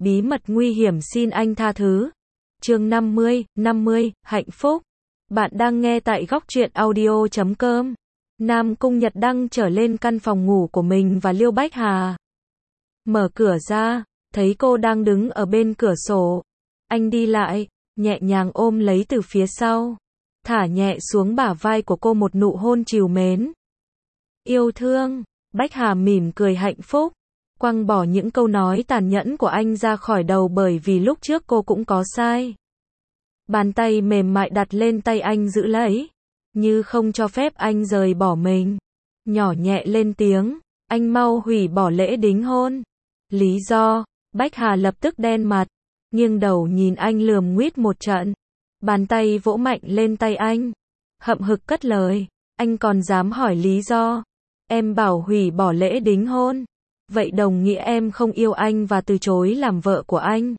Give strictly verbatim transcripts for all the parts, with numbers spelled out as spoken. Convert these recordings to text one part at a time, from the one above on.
bí mật nguy hiểm xin anh tha thứ. Chương năm mươi, năm mươi, hạnh phúc. Bạn đang nghe tại góc truyện audio chấm com. Nam Cung Nhật Đăng trở lên căn phòng ngủ của mình và Liêu Bách Hà. Mở cửa ra, thấy cô đang đứng ở bên cửa sổ. Anh đi lại, nhẹ nhàng ôm lấy từ phía sau, thả nhẹ xuống bả vai của cô một nụ hôn trìu mến. Yêu thương. Bách Hà mỉm cười hạnh phúc, quăng bỏ những câu nói tàn nhẫn của anh ra khỏi đầu bởi vì lúc trước cô cũng có sai. Bàn tay mềm mại đặt lên tay anh giữ lấy, như không cho phép anh rời bỏ mình. Nhỏ nhẹ lên tiếng, anh mau hủy bỏ lễ đính hôn. Lý do? Bách Hà lập tức đen mặt, nghiêng đầu nhìn anh lườm nguýt một trận. Bàn tay vỗ mạnh lên tay anh, hậm hực cất lời, anh còn dám hỏi lý do? Em bảo hủy bỏ lễ đính hôn, vậy đồng nghĩa em không yêu anh và từ chối làm vợ của anh.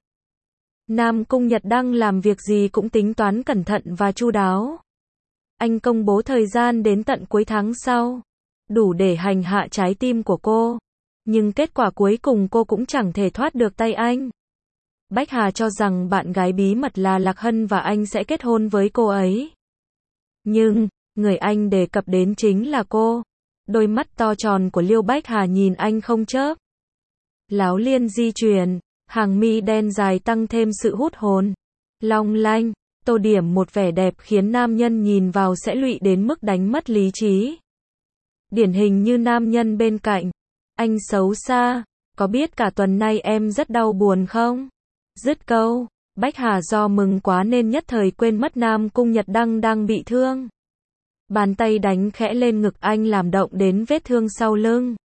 Nam Cung Nhật Đăng làm việc gì cũng tính toán cẩn thận và chu đáo. Anh công bố thời gian đến tận cuối tháng sau, đủ để hành hạ trái tim của cô. Nhưng kết quả cuối cùng cô cũng chẳng thể thoát được tay anh. Bách Hà cho rằng bạn gái bí mật là Lạc Hân và anh sẽ kết hôn với cô ấy. Nhưng, người anh đề cập đến chính là cô. Đôi mắt to tròn của Liêu Bách Hà nhìn anh không chớp. Láo liên di chuyển, hàng mi đen dài tăng thêm sự hút hồn. Long lanh, tô điểm một vẻ đẹp khiến nam nhân nhìn vào sẽ lụy đến mức đánh mất lý trí. Điển hình như nam nhân bên cạnh. Anh xấu xa, có biết cả tuần nay em rất đau buồn không? Dứt câu, Bách Hà do mừng quá nên nhất thời quên mất Nam Cung Nhật Đăng đang bị thương. Bàn tay đánh khẽ lên ngực anh làm động đến vết thương sau lưng.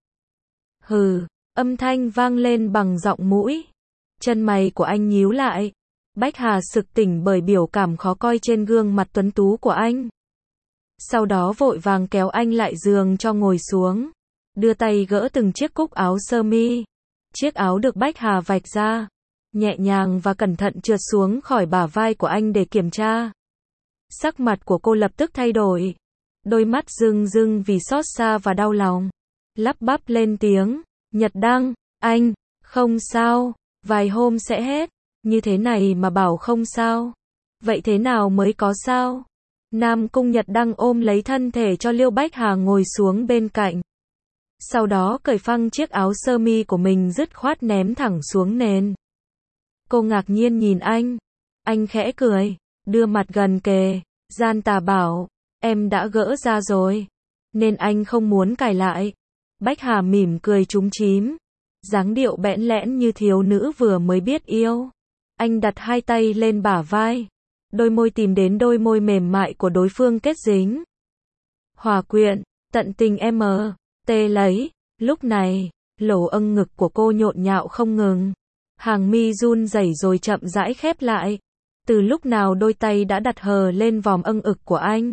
Hừ, âm thanh vang lên bằng giọng mũi. Chân mày của anh nhíu lại. Bách Hà sực tỉnh bởi biểu cảm khó coi trên gương mặt tuấn tú của anh. Sau đó vội vàng kéo anh lại giường cho ngồi xuống. Đưa tay gỡ từng chiếc cúc áo sơ mi. Chiếc áo được Bách Hà vạch ra, nhẹ nhàng và cẩn thận trượt xuống khỏi bả vai của anh để kiểm tra. Sắc mặt của cô lập tức thay đổi. Đôi mắt rưng rưng vì xót xa và đau lòng. Lắp bắp lên tiếng, Nhật Đăng, anh, không sao, vài hôm sẽ hết. Như thế này mà bảo không sao. Vậy thế nào mới có sao? Nam Cung Nhật Đăng ôm lấy thân thể cho Liêu Bách Hà ngồi xuống bên cạnh. Sau đó cởi phăng chiếc áo sơ mi của mình dứt khoát ném thẳng xuống nền. Cô ngạc nhiên nhìn anh. Anh khẽ cười, đưa mặt gần kề, gian tà bảo, em đã gỡ ra rồi, nên anh không muốn cài lại. Bách Hà mỉm cười trúng chím, dáng điệu bẽn lẽn như thiếu nữ vừa mới biết yêu. Anh đặt hai tay lên bả vai, đôi môi tìm đến đôi môi mềm mại của đối phương kết dính. Hòa quyện, tận tình em mờ, tê lấy. Lúc này, lỗ âng ngực của cô nhộn nhạo không ngừng. Hàng mi run rẩy rồi chậm rãi khép lại. Từ lúc nào đôi tay đã đặt hờ lên vòm âng ực của anh.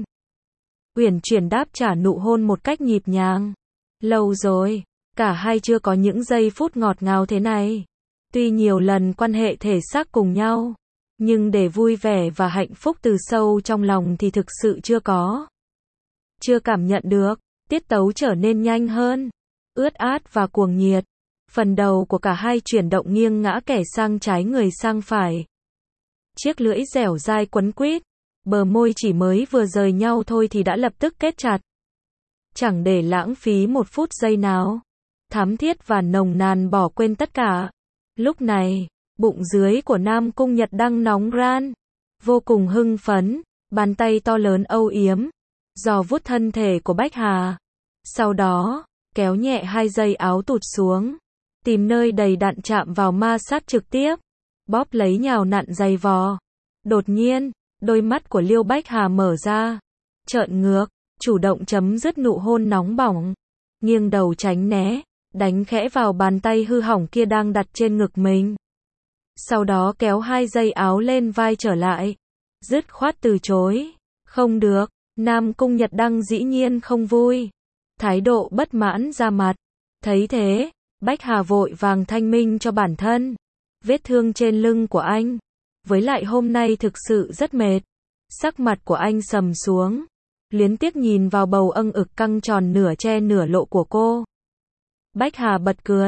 Uyển chuyển đáp trả nụ hôn một cách nhịp nhàng. Lâu rồi, cả hai chưa có những giây phút ngọt ngào thế này. Tuy nhiều lần quan hệ thể xác cùng nhau, nhưng để vui vẻ và hạnh phúc từ sâu trong lòng thì thực sự chưa có. Chưa cảm nhận được, tiết tấu trở nên nhanh hơn, ướt át và cuồng nhiệt. Phần đầu của cả hai chuyển động nghiêng ngã kẻ sang trái người sang phải. Chiếc lưỡi dẻo dai quấn quýt, bờ môi chỉ mới vừa rời nhau thôi thì đã lập tức kết chặt. Chẳng để lãng phí một phút giây nào. Thắm thiết và nồng nàn bỏ quên tất cả. Lúc này, bụng dưới của Nam Cung Nhật Đăng nóng ran, vô cùng hưng phấn, bàn tay to lớn âu yếm, dò vuốt thân thể của Bách Hà. Sau đó, kéo nhẹ hai dây áo tụt xuống, tìm nơi đầy đặn chạm vào ma sát trực tiếp, bóp lấy nhào nặn dày vò. Đột nhiên, đôi mắt của Liêu Bách Hà mở ra, trợn ngược, chủ động chấm dứt nụ hôn nóng bỏng, nghiêng đầu tránh né, đánh khẽ vào bàn tay hư hỏng kia đang đặt trên ngực mình. Sau đó kéo hai dây áo lên vai trở lại, dứt khoát từ chối. Không được, Nam Cung Nhật Đăng dĩ nhiên không vui, thái độ bất mãn ra mặt. Thấy thế, Bách Hà vội vàng thanh minh cho bản thân. Vết thương trên lưng của anh, với lại hôm nay thực sự rất mệt. Sắc mặt của anh sầm xuống, luyến tiếc nhìn vào bầu âng ực căng tròn nửa che nửa lộ của cô. Bách Hà bật cười,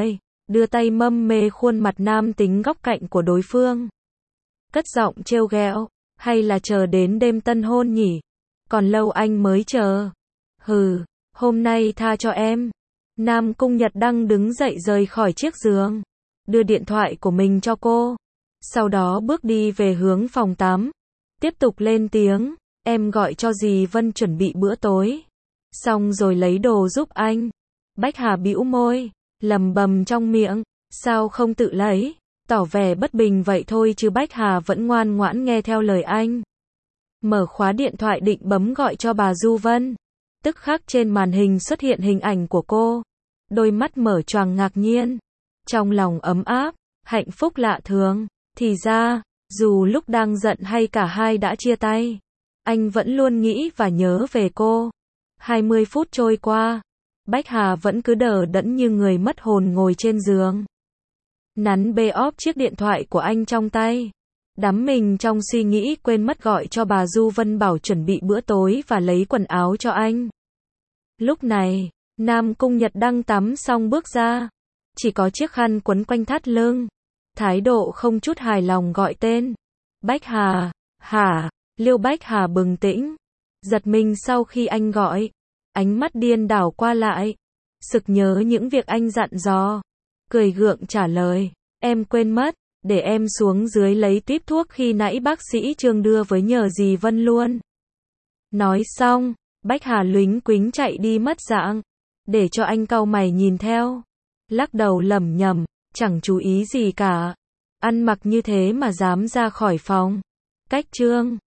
đưa tay mâm mê khuôn mặt nam tính góc cạnh của đối phương. Cất giọng trêu ghẹo, hay là chờ đến đêm tân hôn nhỉ? Còn lâu anh mới chờ. Hừ, hôm nay tha cho em. Nam Cung Nhật Đăng đứng dậy rời khỏi chiếc giường, đưa điện thoại của mình cho cô. Sau đó bước đi về hướng phòng tắm. Tiếp tục lên tiếng, em gọi cho dì Vân chuẩn bị bữa tối. Xong rồi lấy đồ giúp anh. Bách Hà bĩu môi, lầm bầm trong miệng, sao không tự lấy, tỏ vẻ bất bình vậy thôi chứ Bách Hà vẫn ngoan ngoãn nghe theo lời anh. Mở khóa điện thoại định bấm gọi cho bà Du Vân. Tức khắc trên màn hình xuất hiện hình ảnh của cô. Đôi mắt mở choàng ngạc nhiên. Trong lòng ấm áp, hạnh phúc lạ thường. Thì ra, dù lúc đang giận hay cả hai đã chia tay, anh vẫn luôn nghĩ và nhớ về cô. hai mươi phút trôi qua, Bách Hà vẫn cứ đờ đẫn như người mất hồn ngồi trên giường. Nắn bê óp chiếc điện thoại của anh trong tay. Đắm mình trong suy nghĩ quên mất gọi cho bà Du Vân bảo chuẩn bị bữa tối và lấy quần áo cho anh. Lúc này, Nam Cung Nhật Đăng tắm xong bước ra. Chỉ có chiếc khăn quấn quanh thắt lưng. Thái độ không chút hài lòng gọi tên. Bách Hà, hả? Liêu Bách Hà bừng tỉnh. Giật mình sau khi anh gọi. Ánh mắt điên đảo qua lại. Sực nhớ những việc anh dặn dò. Cười gượng trả lời. Em quên mất. Để em xuống dưới lấy típ thuốc khi nãy bác sĩ Trương đưa với nhờ dì Vân luôn. Nói xong, Bách Hà lúnh quính chạy đi mất dạng. Để cho anh cau mày nhìn theo. Lắc đầu lẩm nhẩm, chẳng chú ý gì cả. Ăn mặc như thế mà dám ra khỏi phòng. Cách Trương